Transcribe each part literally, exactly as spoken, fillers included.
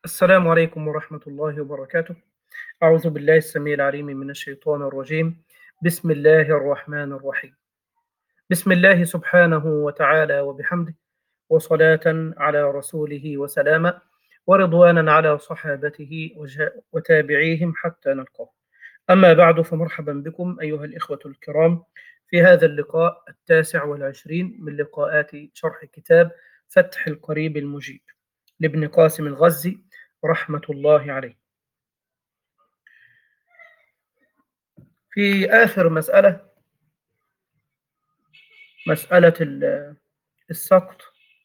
السلام عليكم ورحمة الله وبركاته. أعوذ بالله السميع العليم من الشيطان الرجيم. بسم الله الرحمن الرحيم. بسم الله سبحانه وتعالى وبحمده، وصلاة على رسوله وسلاما، ورضوانا على صحابته وتابعيهم حتى نلقاه. أما بعد، فمرحبا بكم أيها الإخوة الكرام في هذا اللقاء التاسع والعشرين من لقاءات شرح كتاب فتح القريب المجيب لابن قاسم الغزي رحمة الله عليه. في آخر مسألة، مسألة السقط،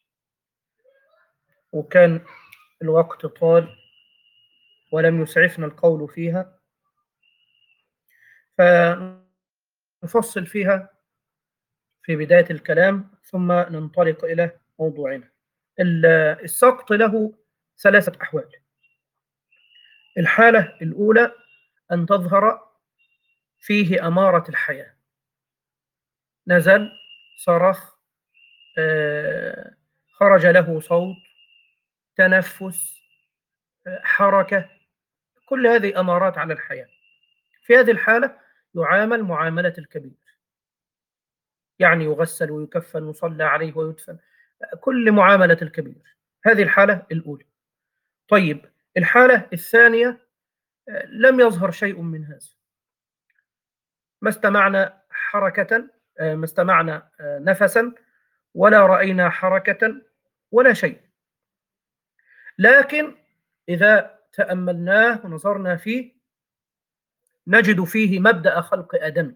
وكان الوقت طال ولم يسعفنا القول فيها، فنفصل فيها في بداية الكلام ثم ننطلق إلى موضوعنا. السقط له ثلاثة أحوال. الحالة الأولى أن تظهر فيه أمارة الحياة، نزل، صرخ، آه، خرج له صوت، تنفس، حركة، كل هذه أمارات على الحياة. في هذه الحالة يعامل معاملة الكبير، يعني يغسل ويكفن ويصلى عليه ويدفن، كل معاملة الكبير. هذه الحالة الأولى. طيب، الحالة الثانية لم يظهر شيء من هذا، ما استمعنا حركة، ما استمعنا نفسا، ولا رأينا حركة ولا شيء، لكن إذا تأملناه ونظرنا فيه نجد فيه مبدأ خلق آدم،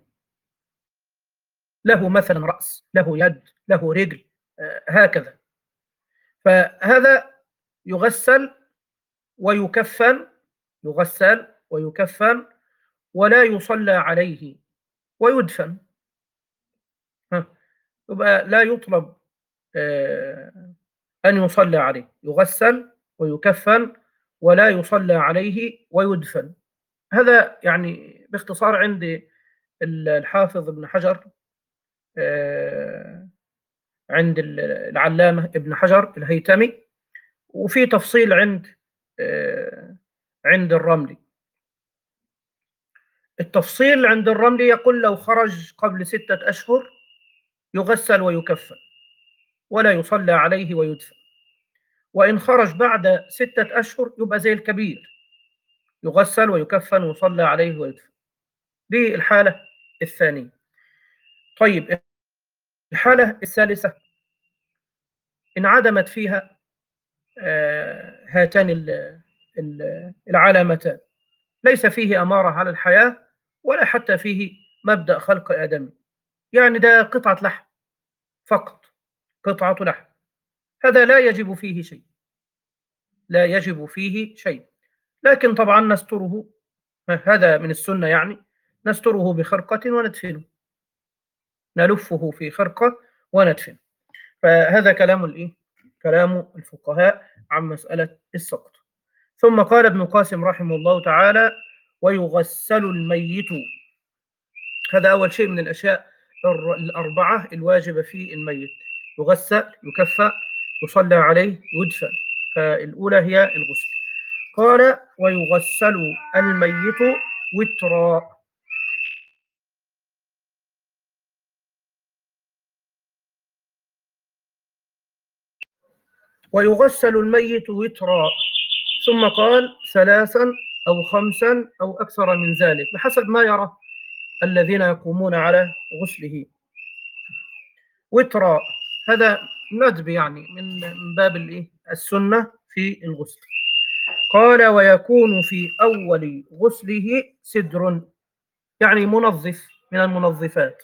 له مثلا رأس، له يد، له رجل، هكذا. فهذا يغسل ويكفن، يغسل ويكفن ولا يصلى عليه ويدفن. يبقى لا يطلب أن يصلى عليه، يغسل ويكفن ولا يصلى عليه ويدفن. هذا يعني باختصار عند الحافظ ابن حجر، عند العلامة ابن حجر الهيتمي، وفي تفصيل عند عند الرملي. التفصيل عند الرملي يقول لو خرج قبل ستة أشهر يغسل ويكفن ولا يصلى عليه ويدفن، وإن خرج بعد ستة أشهر يبقى زي الكبير، يغسل ويكفن ويصلى عليه ويدفن. دي الحالة الثانية. طيب، الحالة الثالثة انعدمت فيها هاتان العلامتان، ليس فيه أمارة على الحياة ولا حتى فيه مبدأ خلق آدم، يعني ده قطعة لحم فقط، قطعة لحم. هذا لا يجب فيه شيء، لا يجب فيه شيء، لكن طبعا نستره، هذا من السنة، يعني نستره بخرقة وندفنه، نلفه في خرقة وندفنه. فهذا كلام الإيه؟ كلام الفقهاء عن مسألة السقط. ثم قال ابن قاسم رحمه الله تعالى: ويغسل الميت. هذا أول شيء من الأشياء الأربعة الواجبة في الميت: يغسل، يكفى، يصلى عليه، يدفن. فالأولى هي الغسل. قال: ويغسل الميت وترا. ويغسل الميت وترا، ثم قال: ثلاثا أو خمسا أو أكثر من ذلك، بحسب ما يرى الذين يقومون على غسله. وترا هذا ندب، يعني من باب الايه السنة في الغسل. قال: ويكون في أول غسله سدر، يعني منظف من المنظفات.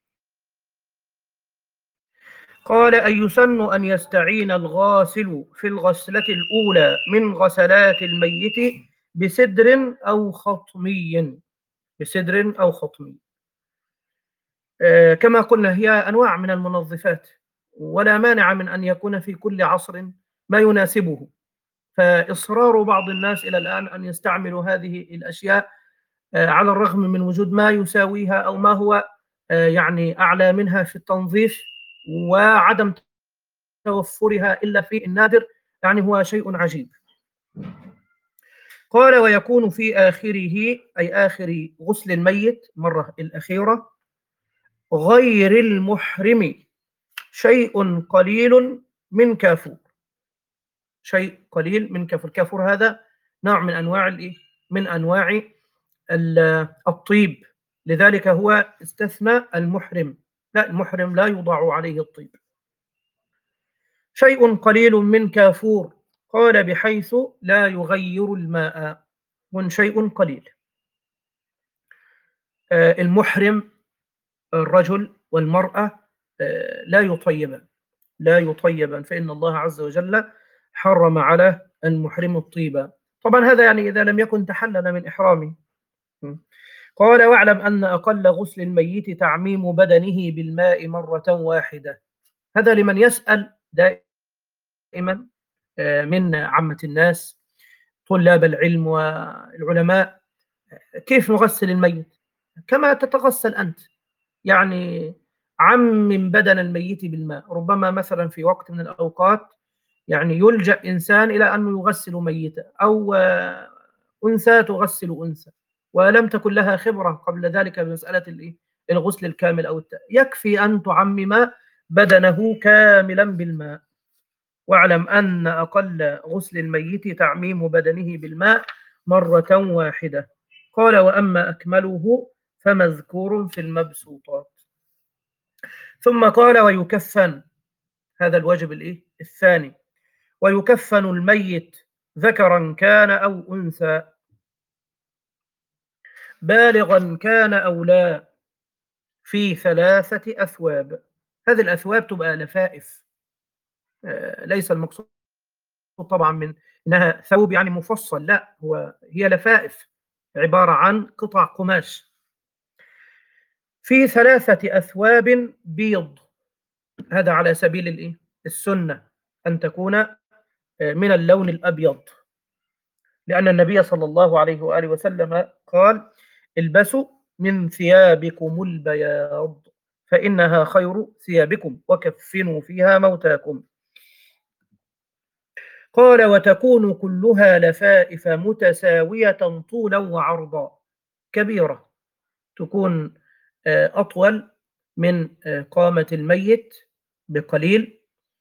قال: أي يسن أن يستعين الغاسل في الغسلة الأولى من غسلات الميت بسدر أو خطمي، بسدر أو خطمي. آه كما قلنا هي أنواع من المنظفات، ولا مانع من أن يكون في كل عصر ما يناسبه. فإصرار بعض الناس إلى الآن أن يستعملوا هذه الأشياء آه على الرغم من وجود ما يساويها أو ما هو آه يعني أعلى منها في التنظيف، وعدم توفرها إلا في النادر، يعني هو شيء عجيب. قال ويكون في آخره، أي آخر غسل الميت مرة الأخيرة، غير المحرم شيء قليل من كافور. شيء قليل من كافور. كافور هذا نوع من أنواع الإيه؟ من أنواع الطيب، لذلك هو استثنى المحرم. لا، المحرم لا يوضع عليه الطيب. شيء قليل من كافور، قال بحيث لا يغير الماء. من شيء قليل. آه، المحرم الرجل والمرأة آه، لا يطيبان، لا يطيبان، فإن الله عز وجل حرم على المحرم الطيبة. طبعا هذا يعني إذا لم يكن تحلل من إحرامه. قال واعلم أن أقل غسل الميت تعميم بدنه بالماء مرة واحدة. هذا لمن يسأل دائما آه، من عامة الناس، طلاب العلم والعلماء، كيف نغسل الميت؟ كما تتغسل أنت، يعني عمم بدن الميت بالماء. ربما مثلا في وقت من الأوقات يعني يلجأ إنسان إلى أنه يغسل ميتا، أو آه، أنثى تغسل أنثى ولم تكن لها خبرة قبل ذلك بمسألة الغسل الكامل أو التأ. يكفي أن تعمم بدنه كاملا بالماء. واعلم أن أقل غسل الميت تعميم بدنه بالماء مرة واحدة. قال وأما أكمله فمذكور في المبسوطات. ثم قال ويكفن، هذا الواجب الإيه؟ الثاني. ويكفن الميت ذكرا كان أو أنثى، بالغا كان أو لا، في ثلاثة أثواب. هذه الأثواب تبقى لفائف، آه، ليس المقصود طبعا من إنها ثوب يعني مفصل، لا، هو هي لفائف، عبارة عن قطع قماش. في ثلاثة أثواب بيض، هذا على سبيل الإيه؟ السنة أن تكون من اللون الأبيض، لأن النبي صلى الله عليه وآله وسلم قال البسوا من ثيابكم البياض فإنها خير ثيابكم وكفنوا فيها موتاكم. قال وتكون كلها لفائف متساوية طولا وعرضا، كبيرة، تكون أطول من قامة الميت بقليل،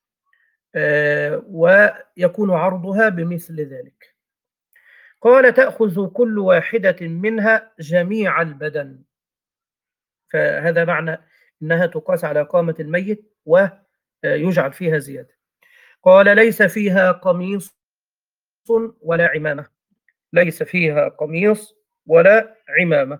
ويكون عرضها بمثل ذلك. قال تأخذ كل واحدة منها جميع البدن، فهذا معنى أنها تقاس على قامة الميت ويجعل فيها زيادة. قال ليس فيها قميص ولا عمامة، ليس فيها قميص ولا عمامة.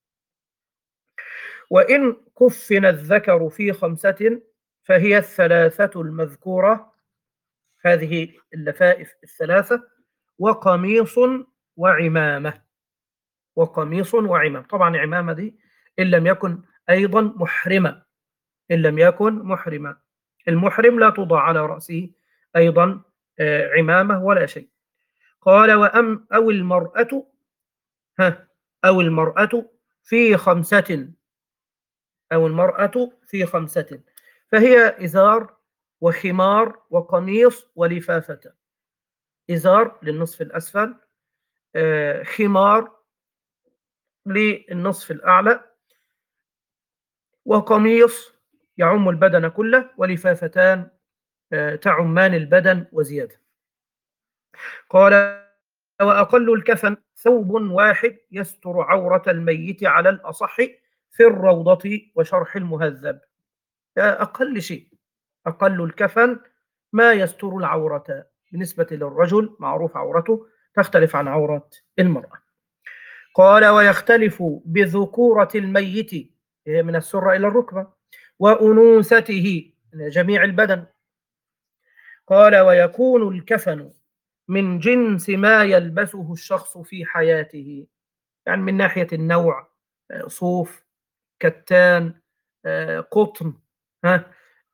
وإن كفن الذكر في خمسة فهي الثلاثة المذكورة، هذه اللفائف الثلاثة، وقميص وعمامة. وقميص وعمام، طبعا عمامة دي إن لم يكن أيضا محرمة، إن لم يكن محرمة. المحرم لا توضع على رأسه أيضا عمامة ولا شيء. قال وأم أو المرأة، ها أو المرأة في خمسة، أو المرأة في خمسة فهي إزار وخمار وقميص ولفافة. إزار للنصف الأسفل، خمار للنصف الأعلى، وقميص يعم البدن كله، ولفافتان تعمان البدن وزيادة. قال وأقل الكفن ثوب واحد يستر عورة الميت على الأصح في الروضة وشرح المهذب. أقل شيء، أقل الكفن ما يستر العورة. بالنسبة للرجل معروف عورته تختلف عن عورة المرأة. قال ويختلف بذكورة الميت من السرة إلى الركبة، وأنوثته جميع البدن. قال ويكون الكفن من جنس ما يلبسه الشخص في حياته، يعني من ناحية النوع، صوف، كتان، قطن، ها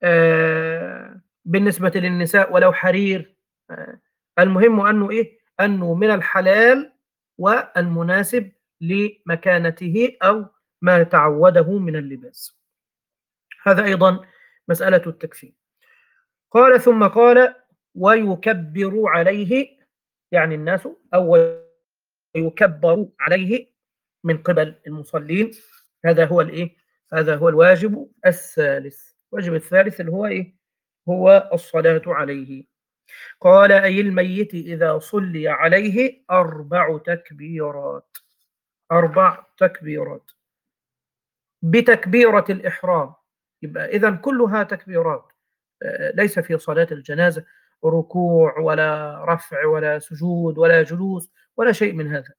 بالنسبة للنساء ولو حرير. المهم أنه إيه؟ أنه من الحلال والمناسب لمكانته أو ما تعوده من اللباس. هذا أيضا مسألة التكفين. قال ثم قال ويكبر عليه، يعني الناس، أو ويكبر عليه من قبل المصلين. هذا هو الإيه؟ هذا هو الواجب الثالث. الواجب الثالث اللي هو إيه؟ هو الصلاة عليه. قال أي الميت إذا صلي عليه أربع تكبيرات. أربع تكبيرات بتكبيرة الإحرام. يبقى إذن كلها تكبيرات. آه، ليس في صلاة الجنازة ركوع ولا رفع ولا سجود ولا جلوس ولا شيء من هذا.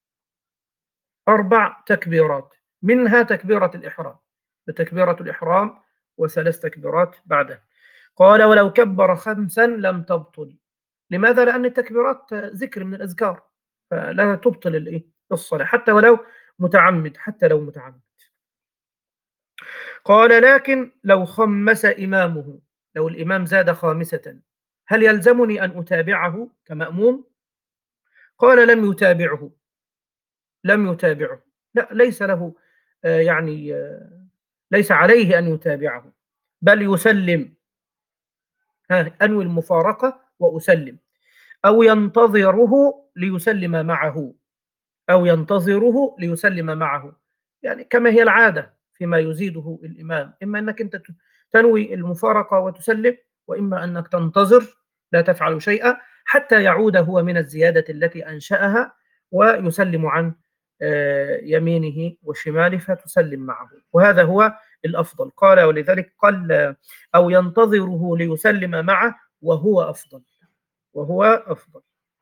أربع تكبيرات، منها تكبيرة الإحرام، بتكبيرة الإحرام وثلاث تكبيرات بعدها. قال ولو كبر خمسا لم تبطل. لماذا؟ لأن التكبيرات ذكر من الأذكار، فلا تبطل الإيه؟ الصلاة حتى ولو متعمد، حتى لو متعمد. قال لكن لو خمس إمامه، لو الإمام زاد خامسة هل يلزمني أن أتابعه كمأموم؟ قال لم يتابعه، لم يتابعه، لا، ليس له آه، يعني آه، ليس عليه أن يتابعه، بل يسلم. ها، أنوي المفارقة وأسلم، أو ينتظره ليسلم معه، أو ينتظره ليسلم معه، يعني كما هي العادة فيما يزيده الإمام. إما أنك أنت تنوي المفارقة وتسلم، وإما أنك تنتظر لا تفعل شيئا حتى يعود هو من الزيادة التي أنشأها ويسلم عن آه، يمينه وشماله فتسلم معه، وهذا هو الأفضل. قال ولذلك قال أو ينتظره ليسلم معه وهو أفضل، وهو أفضل.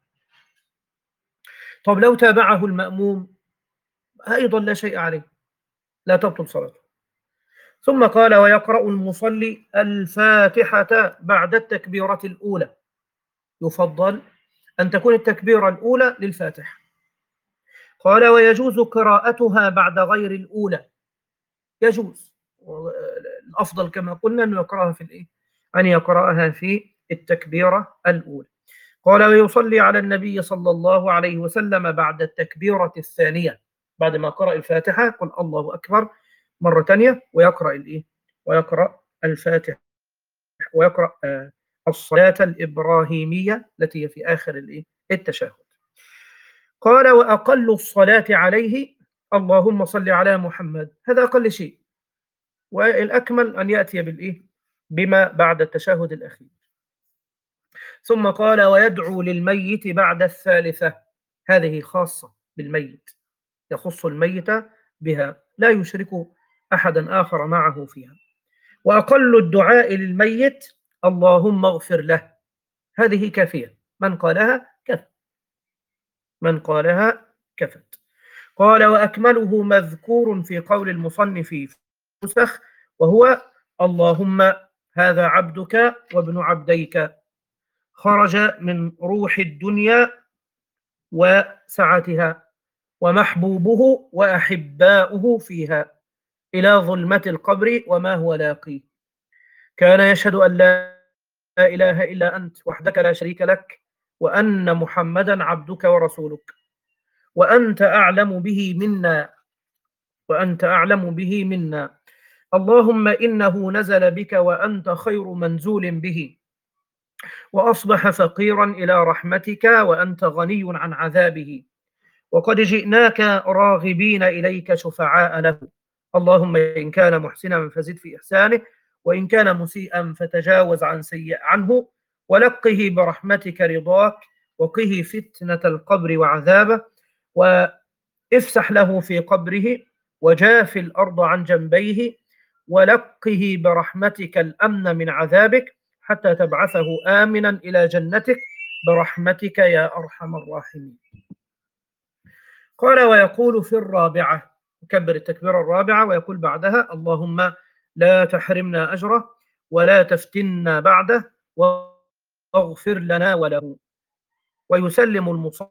طب لو تابعه المأموم أيضا لا شيء عليه، لا تبطل صلاته. ثم قال ويقرأ المصلي الفاتحة بعد التكبيرة الأولى. يفضل أن تكون التكبيرة الأولى للفاتحة. قال ويجوز قراءتها بعد غير الأولى، يجوز. الأفضل كما قلنا أن يقرأها في الإيه؟ أن يقرأها في التكبيرة الأولى. قال ويصلي على النبي صلى الله عليه وسلم بعد التكبيرة الثانية، بعد ما قرأ الفاتحة قل الله أكبر مرة ثانية، ويقرأ الإيه؟ ويقرأ الفاتحة، ويقرأ آه الصلاة الإبراهيمية التي هي في آخر الإيه؟ التشهد. قال وأقل الصلاة عليه اللهم صل على محمد، هذا أقل شيء، والأكمل أن يأتي بالإيه؟ بما بعد التشهد الأخير. ثم قال ويدعو للميت بعد الثالثة، هذه خاصة بالميت، يخص الميت بها، لا يشرك أحدا آخر معه فيها. وأقل الدعاء للميت اللهم اغفر له، هذه كافية، من قالها كفت، من قالها كفت. قال وأكمله مذكور في قول المصنف في نسخ، وهو اللهم هذا عبدك وابن عبديك خرج من روح الدنيا وسعتها ومحبوبه وأحباؤه فيها إلى ظلمة القبر وما هو لاقيه، كان يشهد أن لا إله إلا أنت وحدك لا شريك لك، وأن محمدا عبدك ورسولك، وأنت أعلم به منا، وأنت أعلم به منا، اللهم إنه نزل بك وأنت خير منزول به، وأصبح فقيرا إلى رحمتك وأنت غني عن عذابه، وقد جئناك راغبين إليك شفعاء له، اللهم إن كان محسنا فزد في إحسانه، وإن كان مسيئا فتجاوز عن سيء عنه، ولقه برحمتك رضاك، وقه فتنة القبر وعذابه، وافسح له في قبره، وجاف الأرض عن جنبيه، ولقه برحمتك الأمن من عذابك حتى تبعثه آمنا إلى جنتك برحمتك يا أرحم الراحمين. قال ويقول في الرابعة، يكبر التكبيرة الرابعة ويقول بعدها اللهم لا تحرمنا أجره ولا تفتنا بعده واغفر لنا وله. ويسلم المصلي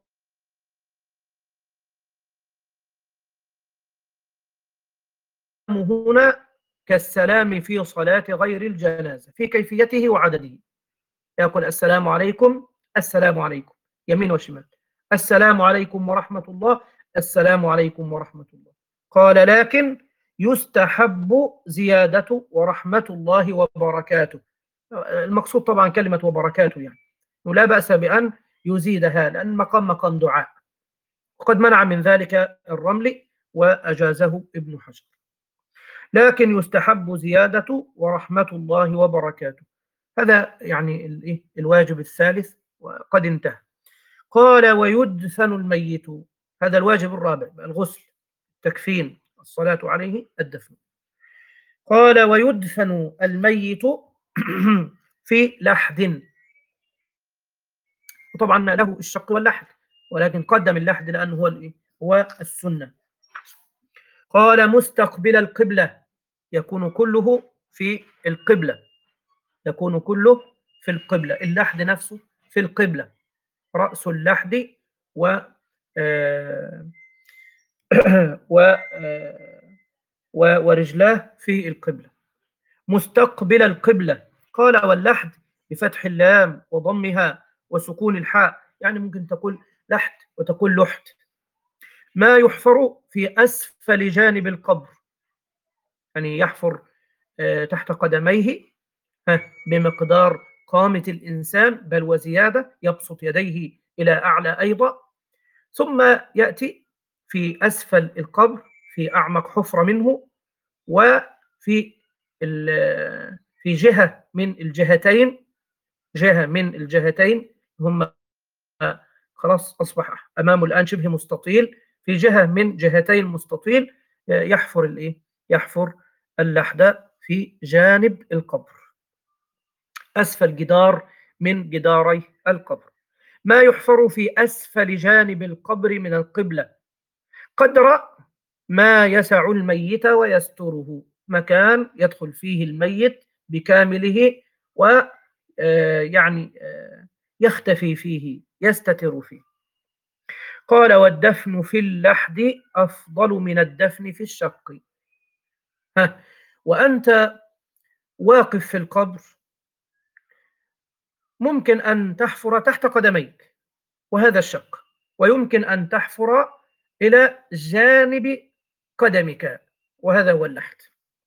هنا كالسلام في صلاة غير الجنازة في كيفيته وعدده، يقول السلام عليكم، السلام عليكم، يمين وشمال، السلام عليكم ورحمة الله، السلام عليكم ورحمة الله. قال لكن يستحب زيادة ورحمة الله وبركاته، المقصود طبعا كلمة وبركاته، يعني ولا بأس بأن يزيدها لأن مقام مقام دعاء، وقد منع من ذلك الرمل وأجازه ابن حجر، لكن يستحب زيادة ورحمة الله وبركاته. هذا يعني الواجب الثالث وقد انتهى. قال ويدفن الميت، هذا الواجب الرابع، الغسل، تكفين، الصلاة عليه، الدفن. قال ويدفن الميت في لحد، وطبعا له الشق واللحد، ولكن قدم اللحد لأنه هو هو السنة. قال مستقبل القبلة، يكون كله في القبلة، يكون كله في القبلة، اللحد نفسه في القبلة، رأس اللحد و آه و آه ورجلاه في القبلة، مستقبل القبلة. قال واللحد بفتح اللام وضمها وسكون الحاء، يعني ممكن تقول لحد وتقول لحد. ما يحفر في أسفل جانب القبر، يعني يحفر تحت قدميه بمقدار قامة الإنسان بل وزيادة، يبسط يديه إلى أعلى أيضا، ثم يأتي في أسفل القبر في أعمق حفرة منه، وفي في جهة من الجهتين، جهة من الجهتين هم خلاص أصبح أمامه الآن شبه مستطيل، في جهة من جهتي المستطيل يحفر الإيه؟ يحفر اللحد في جانب القبر، أسفل جدار من جداري القبر. ما يحفر في أسفل جانب القبر من القبلة قدر ما يسع الميت ويستره، مكان يدخل فيه الميت بكامله و يعني يختفي فيه، يستتر فيه. قال والدفن في اللحد أفضل من الدفن في الشق. ها، وأنت واقف في القبر ممكن أن تحفر تحت قدميك، وهذا الشق، ويمكن أن تحفر إلى جانب قدمك، وهذا هو اللحد.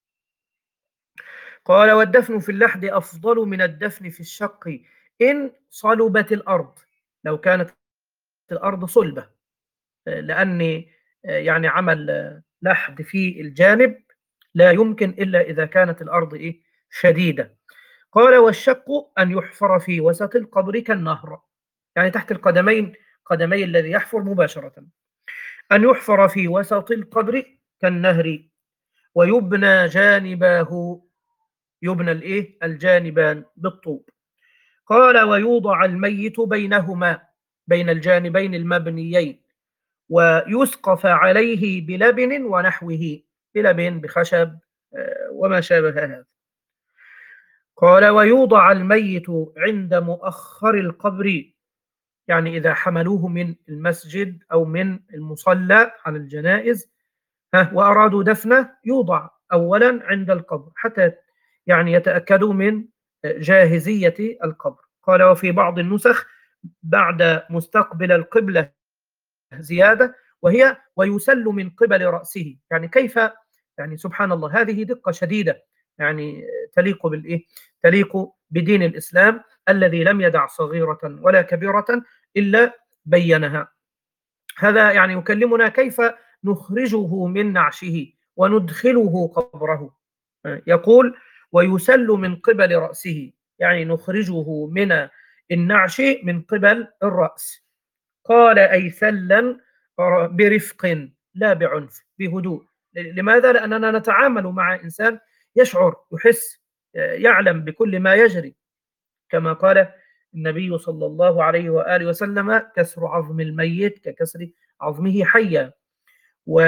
قال والدفن في اللحد أفضل من الدفن في الشق إن صلبت الأرض، لو كانت الأرض صلبة، لأن يعني عمل لحد في الجانب لا يمكن إلا إذا كانت الأرض إيه؟ شديدة. قال والشق أن يحفر في وسط القبر كالنهر، يعني تحت القدمين، قدمي الذي يحفر مباشرة، أن يحفر في وسط القبر كالنهر، ويبنى جانباه، يبنى الإيه؟ الجانبان بالطوب. قال ويوضع الميت بينهما، بين الجانبين المبنيين، ويسقف عليه بلبن ونحوه، بلبن بخشب وما شابه هذا. قال ويوضع الميت عند مؤخر القبر، يعني إذا حملوه من المسجد أو من المصلى عن الجنائز وأرادوا دفنه، يوضع أولا عند القبر حتى يعني يتأكدوا من جاهزية القبر. قال وفي بعض النسخ بعد مستقبل القبلة زيادة، وهي ويسل من قبل رأسه، يعني كيف، يعني سبحان الله، هذه دقة شديدة، يعني تليق بالإيه؟ تليق بدين الإسلام الذي لم يدع صغيرة ولا كبيرة إلا بينها. هذا يعني يكلمنا كيف نخرجه من نعشه وندخله قبره. يقول ويسل من قبل رأسه، يعني نخرجه من النعش من قبل الرأس. قال أي سلا برفق لا بعنف، بهدوء. لماذا؟ لأننا نتعامل مع إنسان يشعر، يحس، يعلم بكل ما يجري، كما قال النبي صلى الله عليه وآله وسلم كسر عظم الميت ككسر عظمه حيا. و...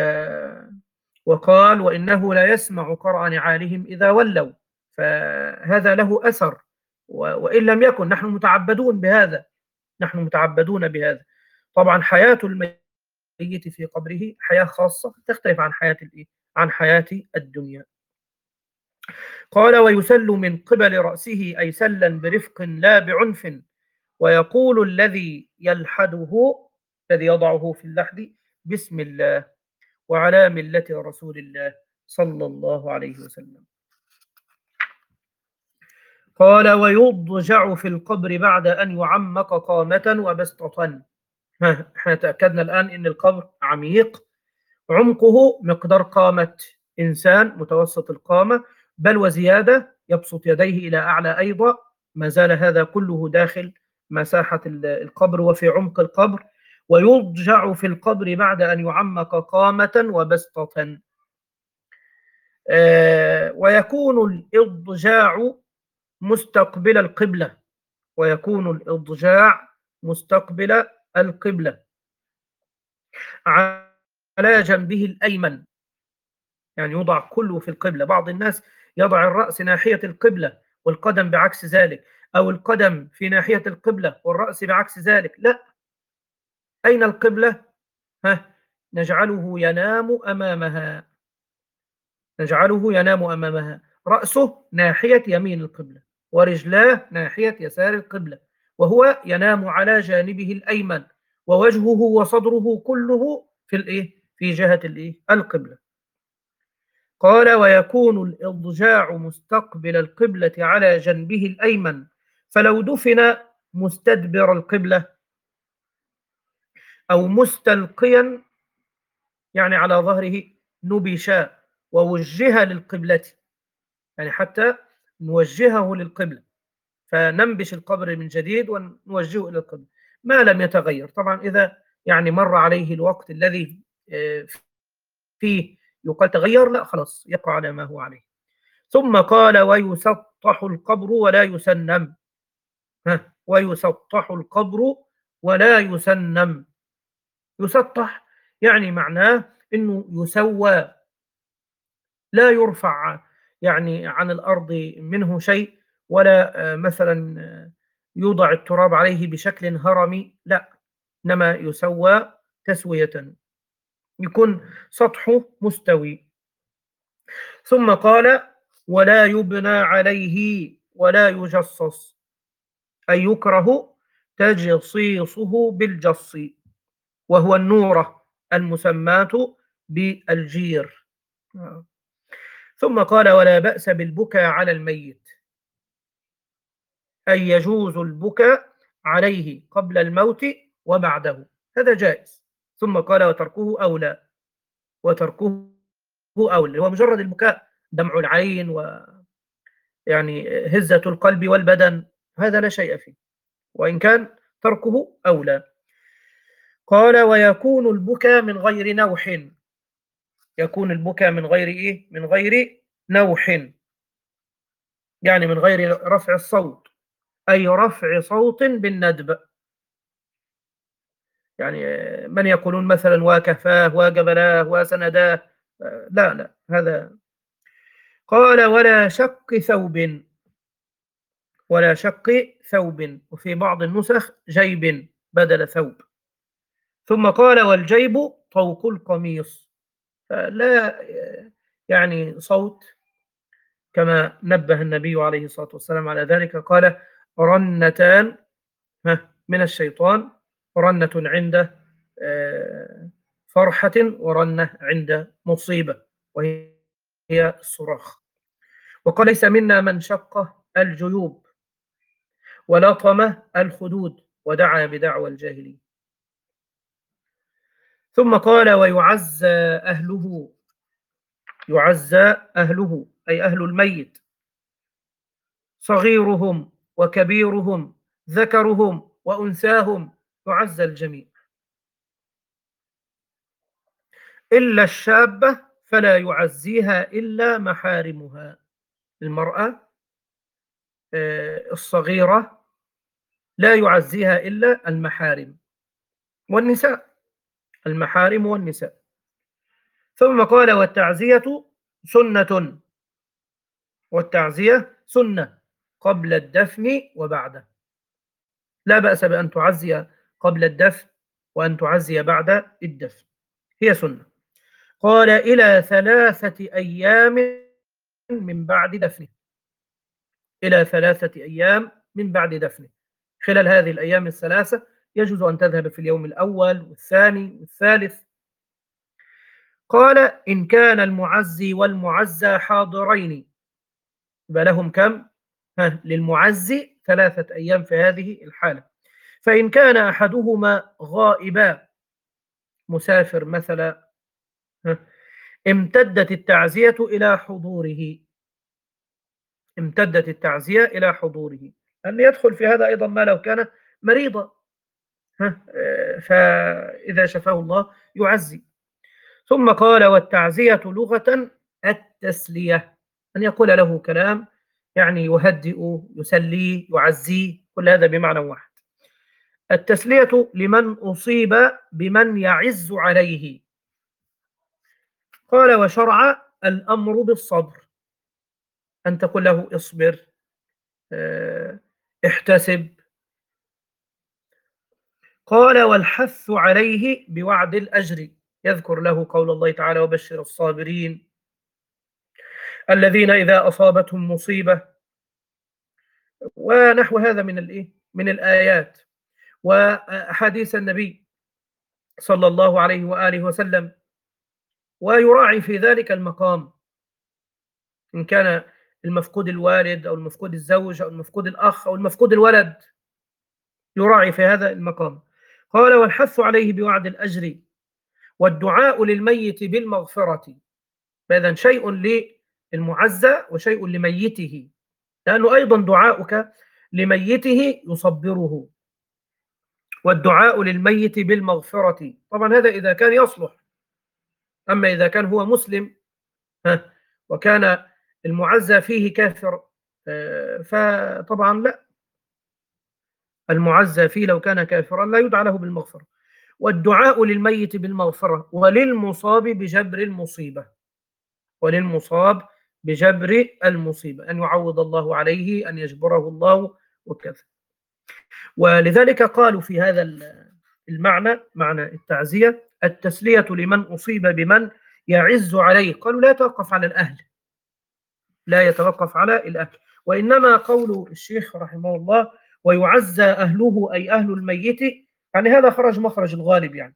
وقال وإنه لا يسمع قرع نعالهم إذا ولوا، فهذا له أثر، و... وإن لم يكن نحن متعبدون بهذا، نحن متعبدون بهذا. طبعا حياة الميت في قبره حياة خاصة تختلف عن حياة الإيه؟ عن حياة الدنيا. قال ويسل من قبل رأسه أي سلا برفق لا بعنف، ويقول الذي يلحده، الذي يضعه في اللحد بسم الله وعلى ملة رسول الله صلى الله عليه وسلم. قال ويضجع في القبر بعد أن يعمق قامة وبسطة، ها احنا تأكدنا الآن أن القبر عميق، عمقه مقدار قامة إنسان متوسط القامة بل وزيادة، يبسط يديه إلى أعلى أيضا، ما زال هذا كله داخل مساحة القبر وفي عمق القبر. ويضجع في القبر بعد أن يعمق قامة وبسطة. آه ويكون الإضجاع مستقبل القبلة، ويكون الإضجاع مستقبل القبلة على جنبه الأيمن، يعني يوضع كله في القبلة. بعض الناس يضع الرأس ناحية القبلة والقدم بعكس ذلك، أو القدم في ناحية القبلة والرأس بعكس ذلك. لا، أين القبلة؟ ها نجعله ينام أمامها، نجعله ينام أمامها، رأسه ناحية يمين القبلة ورجلاه ناحية يسار القبلة، وهو ينام على جانبه الأيمن، ووجهه وصدره كله في الإيه؟ في جهة الإيه؟ القبلة. قال ويكون الإضجاع مستقبل القبلة على جنبه الأيمن، فلو دفن مستدبر القبلة أو مستلقيا يعني على ظهره نبشا ووجه للقبلة، يعني حتى نوجهه للقبلة، فننبش القبر من جديد ونوجهه إلى القبلة ما لم يتغير. طبعا إذا يعني مر عليه الوقت الذي فيه يقال تغير، لا خلاص يقع على ما هو عليه. ثم قال ويسطح القبر ولا يسنم. ها ويسطح القبر ولا يسنم. يسطح يعني معناه انه يسوى، لا يرفع يعني عن الارض منه شيء، ولا مثلا يوضع التراب عليه بشكل هرمي، لا، انما يسوى تسوية، يكون سطحه مستوي. ثم قال ولا يبنى عليه ولا يجصص، أي يكره تجصيصه بالجص، وهو النورة المسماة بالجير. ثم قال ولا بأس بالبكاء على الميت، أي يجوز البكاء عليه قبل الموت وبعده، هذا جائز. ثم قال وتركه أولى، وتركه أولى هو مجرد البكاء، دمع العين ويعني هزة القلب والبدن، هذا لا شيء فيه، وإن كان تركه أولى. قال ويكون البكاء من غير نوح، يكون البكاء من غير إيه؟ من غير نوح، يعني من غير رفع الصوت، أي رفع صوت بالندب، يعني من يقولون مثلا وكفاه وجبلاه وسنداه، لا لا هذا. قال ولا شق ثوب، ولا شق ثوب، وفي بعض النسخ جيب بدل ثوب. ثم قال والجيب طوق القميص، لا يعني صوت، كما نبه النبي عليه الصلاة والسلام على ذلك، قال رنتان من الشيطان، رنة عند فرحة ورنة عند مصيبة، وهي الصراخ. وقال ليس منا من شق الجيوب ولطم الخدود ودعا بدعوى الجاهلين. ثم قال ويعزى أهله، يعزى أهله أي أهل الميت، صغيرهم وكبيرهم ذكرهم وأنثاهم، يعزى الجميع إلا الشابة فلا يعزيها إلا محارمها، المرأة الصغيرة لا يعزيها إلا المحارم، والنساء المحارم والنساء. ثم قال والتعزية سنة، والتعزية سنة قبل الدفن وبعده، لا بأس بأن تعزي قبل الدفن وأن تعزي بعد الدفن، هي سنة. قال إلى ثلاثة أيام من بعد دفنه، إلى ثلاثة أيام من بعد دفنه، خلال هذه الأيام الثلاثة يجوز أن تذهب في اليوم الأول والثاني والثالث. قال إن كان المعزي والمعزى حاضرين، يبقى لهم كم؟ ها للمعزي ثلاثة أيام في هذه الحالة، فإن كان أحدهما غائبا مسافر مثلا امتدت التعزية إلى حضوره امتدت التعزية إلى حضوره أن يدخل في هذا أيضا ما لو كان مريضا فإذا شفاه الله يعزي. ثم قال والتعزية لغة التسلية، أن يقول له كلام يعني يهدئ يسليه يعزيه، كل هذا بمعنى واحد. التسلية لمن أصيب بمن يعز عليه. قال وشرع الأمر بالصبر، أن تقول له اصبر احتسب. قال والحث عليه بوعد الأجر، يذكر له قول الله تعالى وبشر الصابرين الذين إذا أصابتهم مصيبة، ونحو هذا من الإيه من الآيات وأحاديث النبي صلى الله عليه وآله وسلم. ويراعي في ذلك المقام، إن كان المفقود الوالد أو المفقود الزوج أو المفقود الأخ أو المفقود الولد، يراعي في هذا المقام. قال والحث عليه بوعد الأجر والدعاء للميت بالمغفرة، فإذا شيء للمعزى وشيء لميته، لأنه أيضا دعاؤك لميته يصبره، والدعاء للميت بالمغفرة طبعا هذا إذا كان يصلح. أما إذا كان هو مسلم وكان المعزى فيه كافر فطبعا لا، المعزى فيه لو كان كافرا لا يدعى له بالمغفرة. والدعاء للميت بالمغفرة وللمصاب بجبر المصيبة، وللمصاب بجبر المصيبة، أن يعوض الله عليه، أن يجبره الله وكذا. ولذلك قالوا في هذا المعنى معنى التعزية التسلية لمن أصيب بمن يعز عليه. قالوا لا يتوقف على الأهل، لا يتوقف على الأهل، وإنما قول الشيخ رحمه الله ويعزى أهله أي أهل الميت، يعني هذا خرج مخرج الغالب يعني.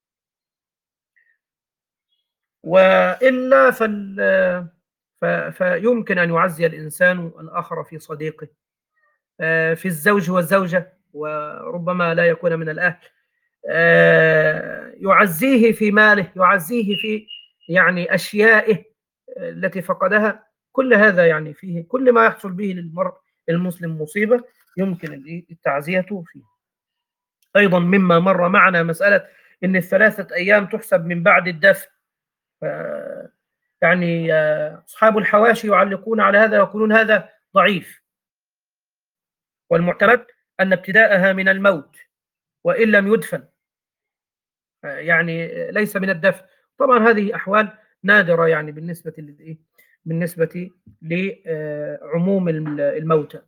وإلا فال فيمكن أن يعزي الإنسان الآخر في صديقه، في الزوج والزوجة، وربما لا يكون من الأهل، يعزيه في ماله، يعزيه في يعني أشيائه التي فقدها. كل هذا يعني فيه كل ما يحصل به للمرء المسلم مصيبة يمكن التعزية فيه. أيضا مما مر معنا مسألة إن الثلاثة أيام تحسب من بعد الدفن، يعني أصحاب الحواشي يعلقون على هذا ويقولون هذا ضعيف، والمعتمد أن ابتداءها من الموت وإن لم يدفن، يعني ليس من الدفن. طبعا هذه أحوال نادرة يعني بالنسبة للإيه بالنسبة لعموم الموتى.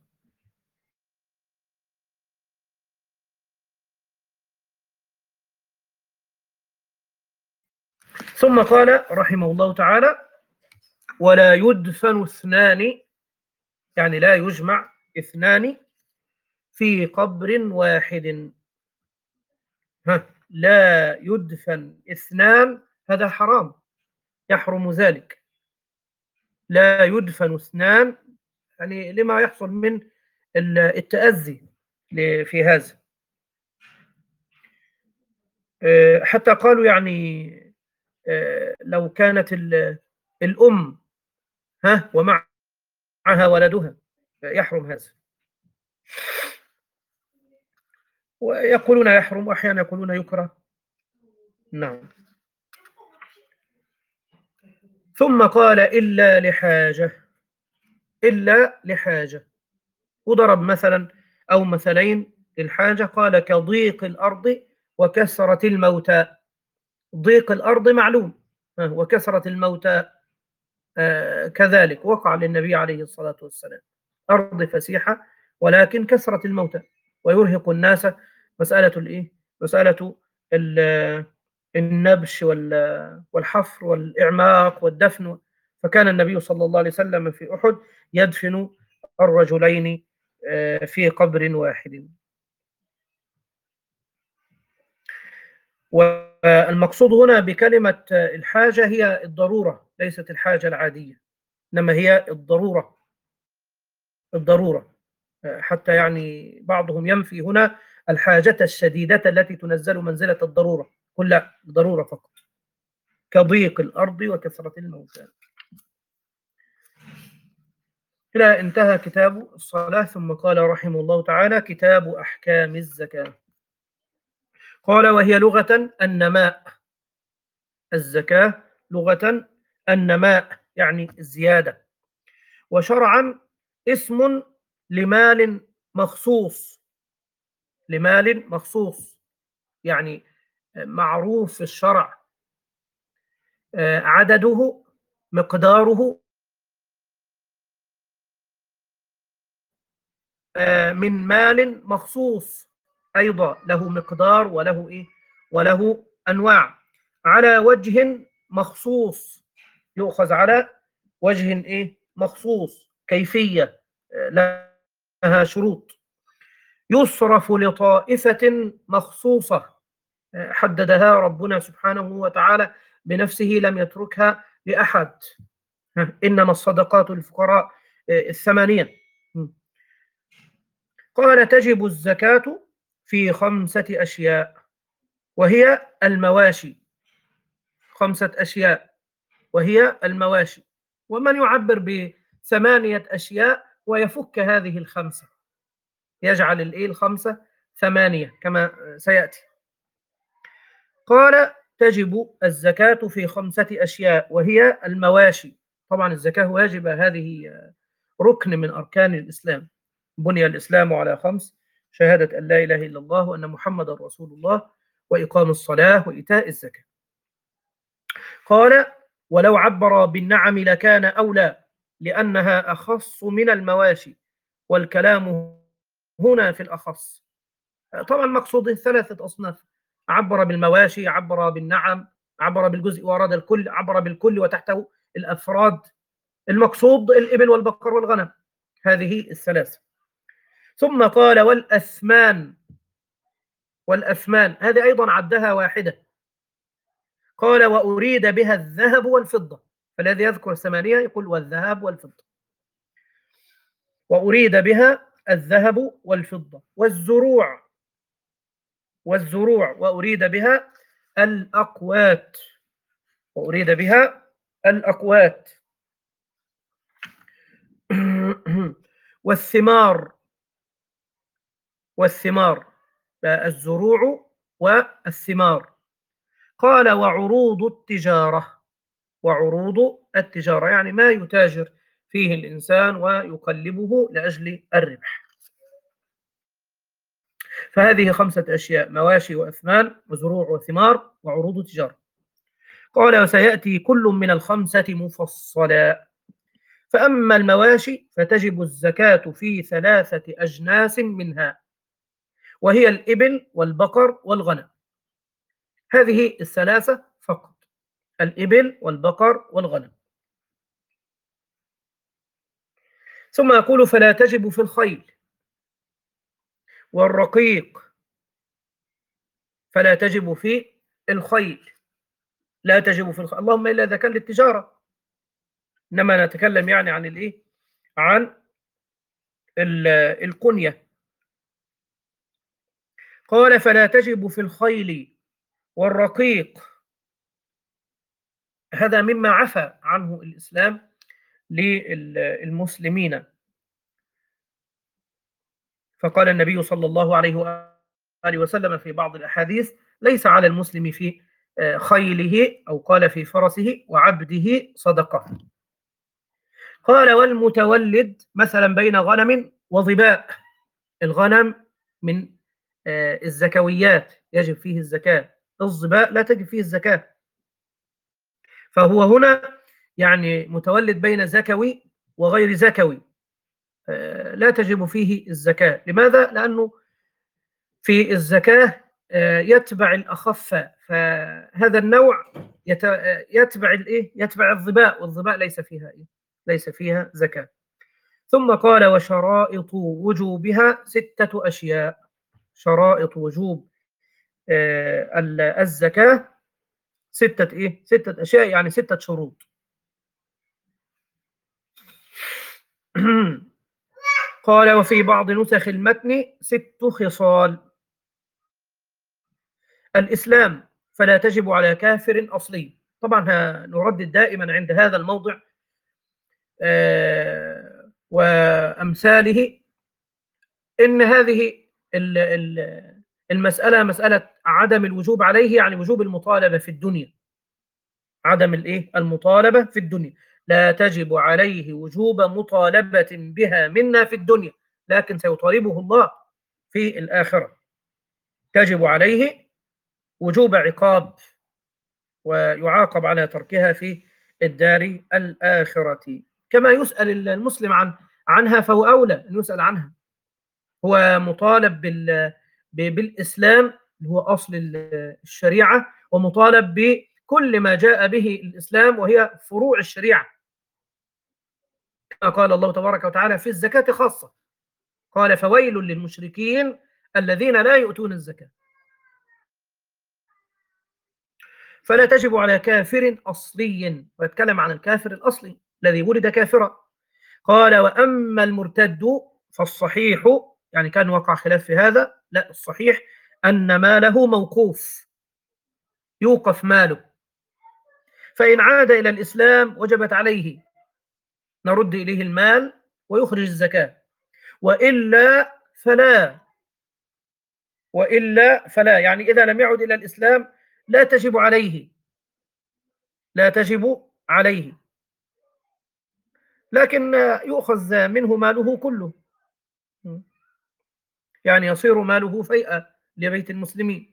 ثم قال رحمه الله تعالى ولا يدفن اثنان، يعني لا يجمع اثنان في قبر واحد. ها لا يدفن اثنان، هذا حرام، يحرم ذلك. لا يدفن اثنان يعني لما يحصل من التأذي في هذا. حتى قالوا يعني لو كانت الأم ها ومعها ولدها يحرم هذا، ويقولون يحرم وأحيانا يقولون يكره. نعم. ثم قال إلا لحاجة، إلا لحاجة، وضرب مثلا أو مثلين للحاجة، قال كضيق الأرض وكثرة الموتى. ضيق الأرض معلوم، وكثرة الموتى كذلك وقع للنبي عليه الصلاة والسلام. أرض فسيحة ولكن كثرة الموتى ويرهق الناس مسألة الإيه؟ مسألة النبش والحفر والإعماق والدفن. فكان النبي صلى الله عليه وسلم في أحد يدفن الرجلين في قبر واحد. والمقصود هنا بكلمة الحاجة هي الضرورة، ليست الحاجة العادية، إنما هي الضرورة. الضرورة حتى يعني بعضهم ينفي هنا الحاجة الشديدة التي تنزل منزلة الضرورة، قل لا، ضرورة فقط، كضيق الأرض وكثرة الموتى. إلى انتهى كتاب الصلاة. ثم قال رحمه الله تعالى: كتاب أحكام الزكاة. قال: وهي لغة النماء. الزكاة لغة النماء يعني الزيادة، وشرعا اسم لمال مخصوص، لمال مخصوص يعني معروف في الشرع عدده، مقداره، من مال مخصوص أيضا له مقدار وله إيه وله أنواع، على وجه مخصوص، يؤخذ على وجه إيه مخصوص، كيفية لها شروط، يصرف لطائفة مخصوصة حددها ربنا سبحانه وتعالى بنفسه، لم يتركها لأحد. إنما الصدقات للفقراء الثمانية. قال: تجب الزكاة في خمسة أشياء، وهي المواشي. خمسة أشياء وهي المواشي، ومن يعبر بثمانية أشياء ويفك هذه الخمسة، يجعل الإيه الخمسة ثمانية كما سيأتي. قال: تجب الزكاة في خمسة أشياء، وهي المواشي. طبعا الزكاة واجبة، هذه ركن من أركان الإسلام. بني الإسلام على خمس: شهادة أن لا إله إلا الله وأن محمد رسول الله، وإقام الصلاة، وإيتاء الزكاة. قال: ولو عبر بالنعم لكان أولى، لأنها أخص من المواشي، والكلام هنا في الأخص. طبعا مقصود ثلاثة أصناف: عبر بالمواشي، عبر بالنعم، عبر بالجزء وأراد الكل، عبر بالكل وتحته الأفراد. المقصود الإبل والبقر والغنم، هذه الثلاثة. ثم قال: والأثمان. والأثمان هذه أيضا عدها واحدة. قال: وأريد بها الذهب والفضة. فالذي يذكر ثمانية يقول والذهب والفضة. وأريد بها الذهب والفضة. والزروع. والزروع وأريد بها الأقوات. وأريد بها الأقوات. والثمار. والثمار الزروع والثمار. قال: وعروض التجارة. وعروض التجارة يعني ما يتاجر فيه الإنسان ويقلبه لأجل الربح. فهذه خمسة أشياء: مواشي وأثمان وزروع وثمار وعروض تجارة. قال: وسيأتي كل من الخمسة مفصلا. فأما المواشي فتجب الزكاة في ثلاثة أجناس منها، وهي الإبل والبقر والغنم. هذه الثلاثة فقط: الإبل والبقر والغنم. ثم يقول: فلا تجب في الخيل والرقيق. فلا تجب في الخيل، لا تجب في الخيل، اللهم إلا إذا كان للتجارة، إنما نتكلم يعني عن الإيه عن القنية. قال: فلا تجب في الخيل والرقيق. هذا مما عفى عنه الإسلام للمسلمين. فقال النبي صلى الله عليه وآله وسلم في بعض الأحاديث: ليس على المسلم في خيله، أو قال في فرسه وعبده، صدقة. قال: والمتولد مثلا بين غنم وظباء. الغنم من الزكويات يجب فيه الزكاة، الظباء لا تجب فيه الزكاة. فهو هنا يعني متولد بين زكوي وغير زكوي، لا تجب فيه الزكاة. لماذا؟ لأنه في الزكاة يتبع الأخف، فهذا النوع يتبع الإيه؟ يتبع الظباء، والظباء ليس فيها إيه؟ ليس فيها زكاة. ثم قال: وشرائط وجوبها ستة أشياء. شرائط وجوب الزكاة ستة إيه؟ ستة أشياء، يعني ستة شروط. قال: وفي بعض نسخ المتن ست خصال. الإسلام فلا تجب على كافر أصلي. طبعا نردد دائما عند هذا الموضع آه، وأمثاله إن هذه المسألة مسألة عدم الوجوب عليه، يعني وجوب المطالبة في الدنيا، عدم الإيه المطالبة في الدنيا، لا تجب عليه وجوب مطالبة بها منا في الدنيا، لكن سيطالبه الله في الآخرة، تجب عليه وجوب عقاب ويعاقب على تركها في الدار الآخرة. كما يسأل المسلم عن عنها فهو أولى أن يسأل عنها. هو مطالب بال بالإسلام اللي هو أصل الشريعة، ومطالب بكل ما جاء به الإسلام وهي فروع الشريعة، كما قال الله تبارك وتعالى في الزكاة خاصة، قال فويل للمشركين الذين لا يؤتون الزكاة. فلا تجب على كافر أصلي، ويتكلم عن الكافر الأصلي الذي ولد كافرا. قال وأما المرتد فالصحيح، يعني كان وقع خلاف في هذا، لا الصحيح أن ماله موقوف، يوقف ماله، فإن عاد إلى الإسلام وجبت عليه، نرد إليه المال ويخرج الزكاة، وإلا فلا، وإلا فلا يعني إذا لم يعد إلى الإسلام لا تجب عليه، لا تجب عليه، لكن يؤخذ منه ماله كله، يعني يصير ماله فيئة لبيت المسلمين.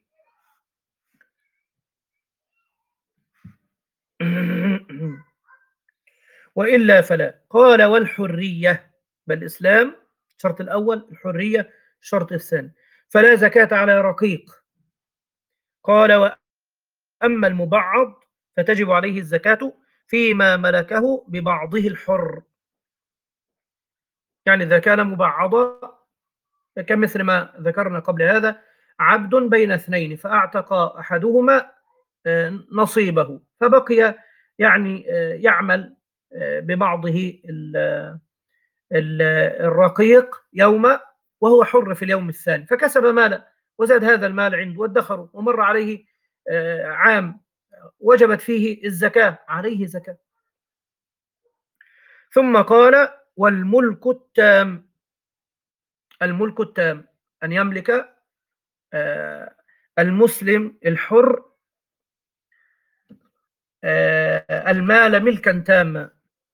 وإلا فلا. قال والحرية، بل الإسلام الشرط الأول، الحرية الشرط الثاني، فلا زكاة على رقيق. قال وأما المبعض فتجب عليه الزكاة فيما ملكه ببعضه الحر، يعني إذا كان مبعضا كمثل ما ذكرنا قبل هذا، عبد بين اثنين فأعتق أحدهما نصيبه فبقي يعني يعمل ببعضه الرقيق يوم وهو حر في اليوم الثاني، فكسب مالا وزاد هذا المال عنده وادخره، ومر عليه عام وجبت فيه الزكاة، عليه زكاة. ثم قال والملك التام، الملك التام أن يملك المسلم الحر المال ملكا تاما.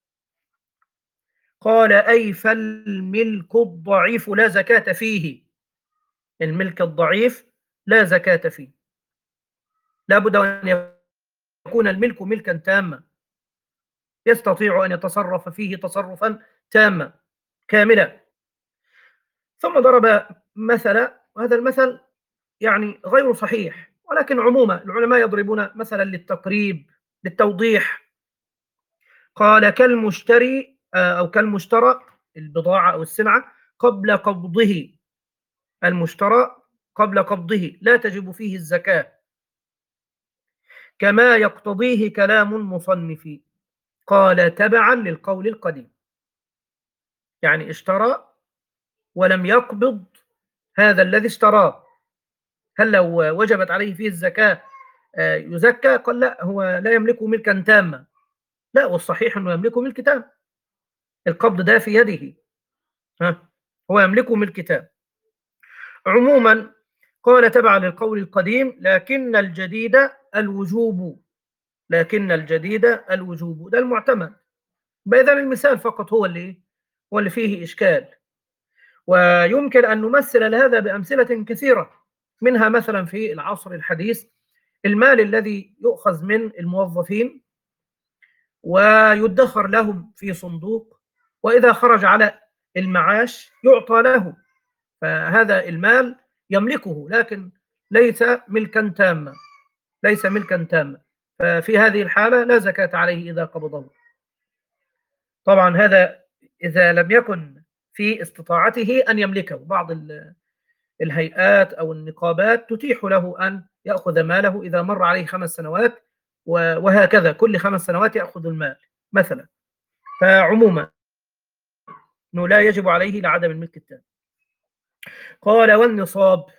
قال أي فالملك الضعيف لا زكاة فيه، الملك الضعيف لا زكاة فيه، لا بد أن يكون الملك ملكا تاما يستطيع أن يتصرف فيه تصرفا تاما كاملا. ثم ضرب مثلا، وهذا المثل يعني غير صحيح، ولكن عموما العلماء يضربون مثلا للتقريب للتوضيح. قال كالمشتري أو كالمشترى البضاعة أو السلعة قبل قبضه، المشترى قبل قبضه لا تجب فيه الزكاة، كما يقتضيه كلام المصنف. قال تبعا للقول القديم، يعني اشترى ولم يقبض هذا الذي اشتراه، هل لو وجبت عليه فيه الزكاة يزكى؟ قال لا، هو لا يملكه ملكا تاما، لا، والصحيح أنه يملكه ملك تام، القبض ده في يده، ها هو يملكه ملك تام. عموما قال تبع للقول القديم لكن الجديد الوجوب، لكن الجديد الوجوب ده المعتمد. بإذن المثال فقط هو اللي هو اللي فيه إشكال، ويمكن أن نمثل لهذا بأمثلة كثيرة، منها مثلا في العصر الحديث المال الذي يؤخذ من الموظفين ويدخر لهم في صندوق، وإذا خرج على المعاش يعطى له، فهذا المال يملكه لكن ليس ملكا تاما، ليس ملكا تاما، ففي هذه الحالة لا زكاة عليه إذا قبضه. طبعا هذا إذا لم يكن في استطاعته أن يملكه، بعض الهيئات أو النقابات تتيح له أن يأخذ ماله إذا مر عليه خمس سنوات، وهكذا كل خمس سنوات يأخذ المال مثلا. فعموما أنه لا يجب عليه لعدم الملك التام. قال والنصاب،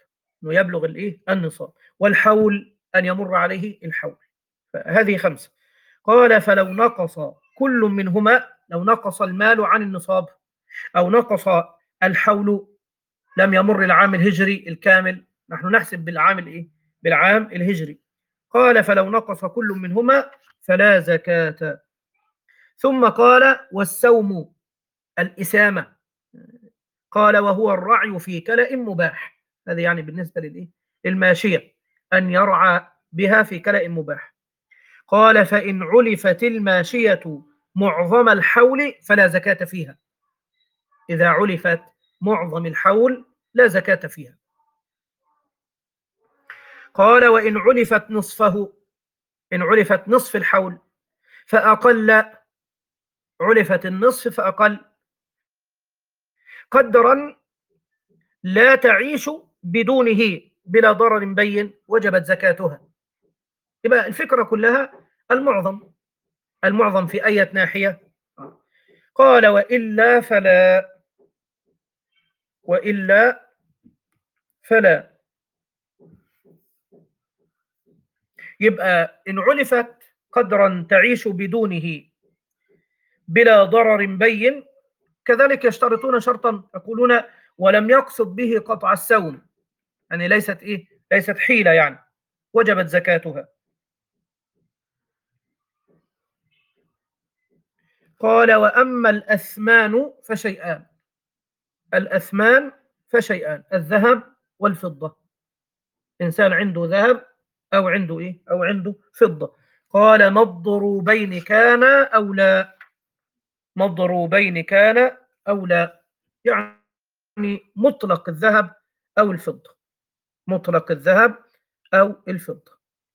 أنه يبلغ الإيه النصاب، والحول أن يمر عليه الحول. فهذه خمسة. قال فلو نقص كل منهما، لو نقص المال عن النصاب أو نقص الحول، لم يمر العام الهجري الكامل، نحن نحسب بالعام الإيه بالعام الهجري. قال فلو نقص كل منهما فلا زكاة. ثم قال والسوم الإسامة، قال وهو الرعي في كلأ مباح. هذا يعني بالنسبة للإيه الماشية، أن يرعى بها في كلأ مباح. قال فإن علفت الماشية معظم الحول فلا زكاة فيها. إذا علفت معظم الحول لا زكاة فيها. قال وإن علفت نصفه، إن علفت نصف الحول فأقل، علفت النصف فأقل قدرا لا تعيش بدونه بلا ضرر بين، وجبت زكاتها. يبقى الفكرة كلها المعظم، المعظم في أي ناحية. قال وإلا فلا، وإلا فلا. يبقى إن علفت قدرا تعيش بدونه بلا ضرر بين، كذلك يشترطون شرطا يقولون ولم يقصد به قطع السوم، يعني ليست إيه ليست حيلة يعني، وجبت زكاتها. قال وأما الأثمان فشيئان، الأثمان فشيئان، الذهب والفضة. إنسان عنده ذهب أو عنده إيه أو عنده فضة. قال مضروبين كان أو لا، مضروبين كان أو لا، يعني مطلق الذهب أو الفضة، مطلق الذهب أو الفضة.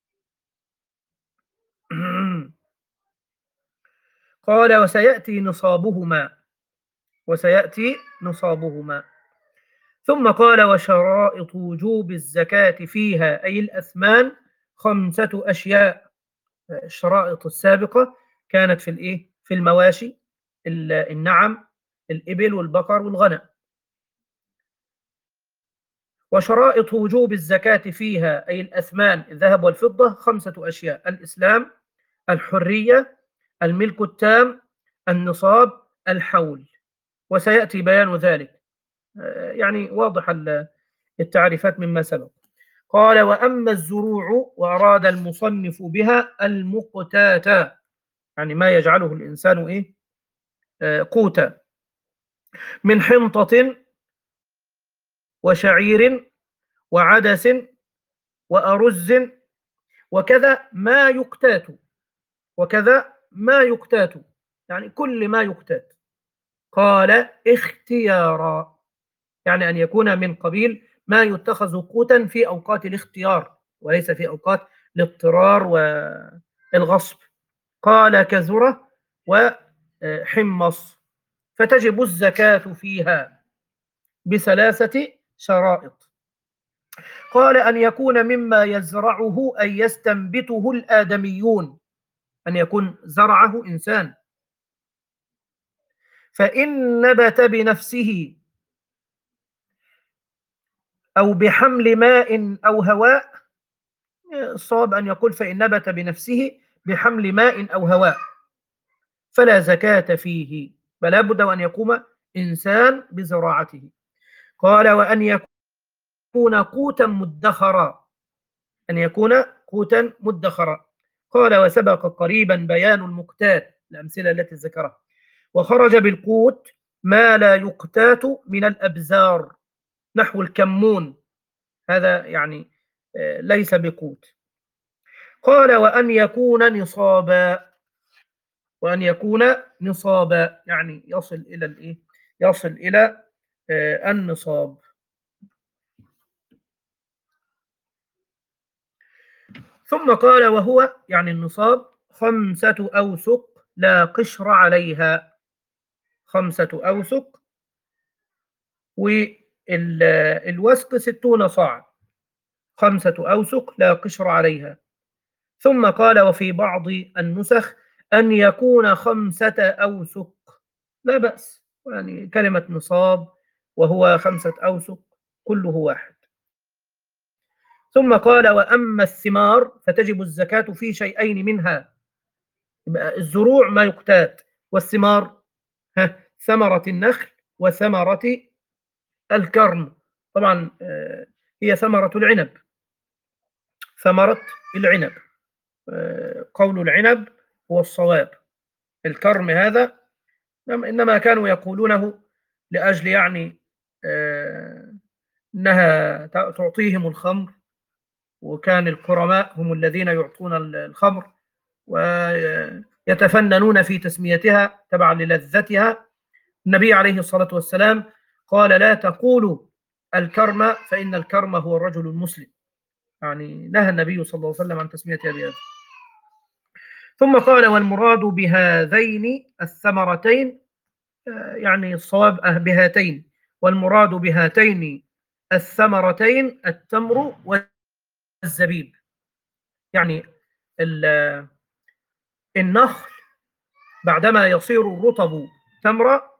قال وسيأتي نصابهما، وسيأتي نصابهما. ثم قال وشرائط وجوب الزكاة فيها أي الأثمان خمسة أشياء. الشرائط السابقة كانت في الإيه في المواشي، النعم، الإبل والبقر والغنم. وشرائط وجوب الزكاة فيها أي الأثمان الذهب والفضة خمسة أشياء: الإسلام، الحرية، الملك التام، النصاب، الحول. وسيأتي بيان ذلك، يعني واضح التعريفات مما سبق. قال وأما الزروع، وأراد المصنف بها المقتاتى، يعني ما يجعله الإنسان إيه آه قوتا، من حنطة وشعير وعدس وأرز وكذا ما يقتات، وكذا ما يقتات، يعني كل ما يقتات. قال اختيارا، يعني أن يكون من قبيل ما يتخذ قوتا في أوقات الاختيار وليس في أوقات الاضطرار والغصب. قال كذرة وحمص، فتجب الزكاة فيها بثلاثة شرائط. قال أن يكون مما يزرعه أي يستنبته الآدميون، أن يكون زرعه إنسان. فإن نبت بنفسه أو بحمل ماء أو هواء، الصواب أن يقول فإن نبت بنفسه بحمل ماء أو هواء فلا زكاة فيه، فلا بد أن يقوم إنسان بزراعته. قال وأن يكون قوتا مدخرا، أن يكون قوتا مدخرا. قال وسبق قريبا بيان المقتات، الأمثلة التي ذكرها. وخرج بالقوت ما لا يقتات من الأبزار نحو الكمون، هذا يعني ليس بقوت. قال وأن يكون نصابا، وأن يكون نصابا يعني يصل إلى الإيه يصل إلى آه النصاب. ثم قال وهو يعني النصاب خمسة أوسق لا قشر عليها، خمسة أوسق، والوسق ستون صاع، خمسة أوسق لا قشر عليها. ثم قال وفي بعض النسخ أن يكون خمسة أوسق، لا بأس، يعني كلمة نصاب وهو خمسة أوسق كله واحد. ثم قال وأما الثمار فتجب الزكاة في شيئين منها، الزروع ما يقتات، والثمار ثمرة النخل وثمرة الكرم. طبعا هي ثمرة العنب، ثمرة العنب، قول العنب هو الصواب. الكرم هذا إنما كانوا يقولونه لأجل يعني أنها تعطيهم الخمر، وكان الكرماء هم الذين يعطون الخمر ويتفننون في تسميتها تبعا للذتها. النبي عليه الصلاة والسلام قال لا تقولوا الكرم فإن الكرم هو الرجل المسلم، يعني نهى النبي صلى الله عليه وسلم عن تسميتها بهذا. ثم قال والمراد بهذين الثمرتين، يعني الصواب بهاتين، والمراد بهاتين الثمرتين التمر والزبيب. يعني النخل بعدما يصير الرطب تمرة،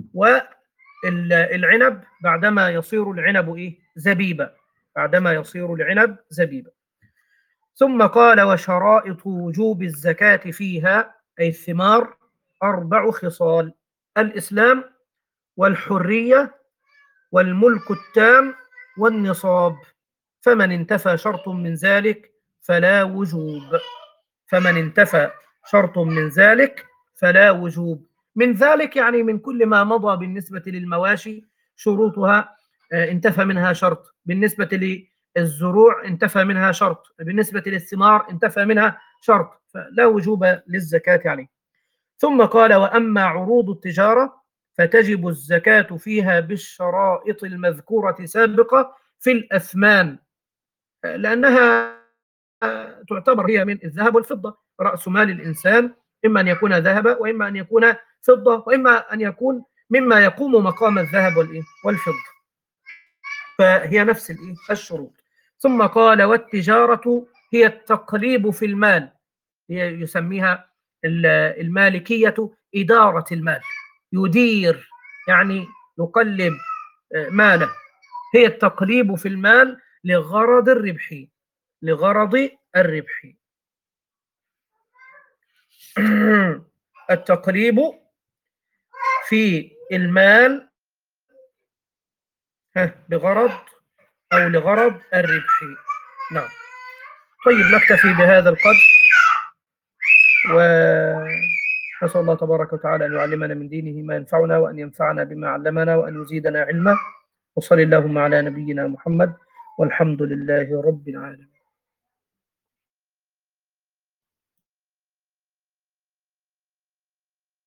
والعنب بعدما يصير العنب إيه؟ زبيبا، بعدما يصير العنب زبيبا. ثم قال وشرائط وجوب الزكاة فيها أي الثمار أربع خصال: الإسلام والحرية والملك التام والنصاب، فمن انتفى شرط من ذلك فلا وجوب. فمن انتفى شرط من ذلك فلا وجوب. من ذلك يعني من كل ما مضى بالنسبة للمواشي شروطها انتفى منها شرط، بالنسبة للزروع انتفى منها شرط، بالنسبة للثمار انتفى منها شرط، فلا وجوب للزكاة عليه. ثم قال وأما عروض التجارة فتجب الزكاة فيها بالشرائط المذكورة سابقة في الأثمان، لأنها تعتبر هي من الذهب والفضة، رأس مال الإنسان إما أن يكون ذهبا وإما أن يكون فضة وإما أن يكون مما يقوم مقام الذهب والفضة، فهي نفس الشروط. ثم قال والتجارة هي التقليب في المال، هي يسميها المالكية إدارة المال، يدير يعني يقلب ماله، هي التقليب في المال لغرض الربح، لغرض الربح. التقليب في المال بغرض أو لغرض الربح. نعم. طيب نكتفي بهذا القدر، ونسأل الله تبارك وتعالى أن يعلمنا من دينه ما ينفعنا، وأن ينفعنا بما علمنا، وأن يزيدنا علما. وصلى اللهم على نبينا محمد، والحمد لله رب العالمين.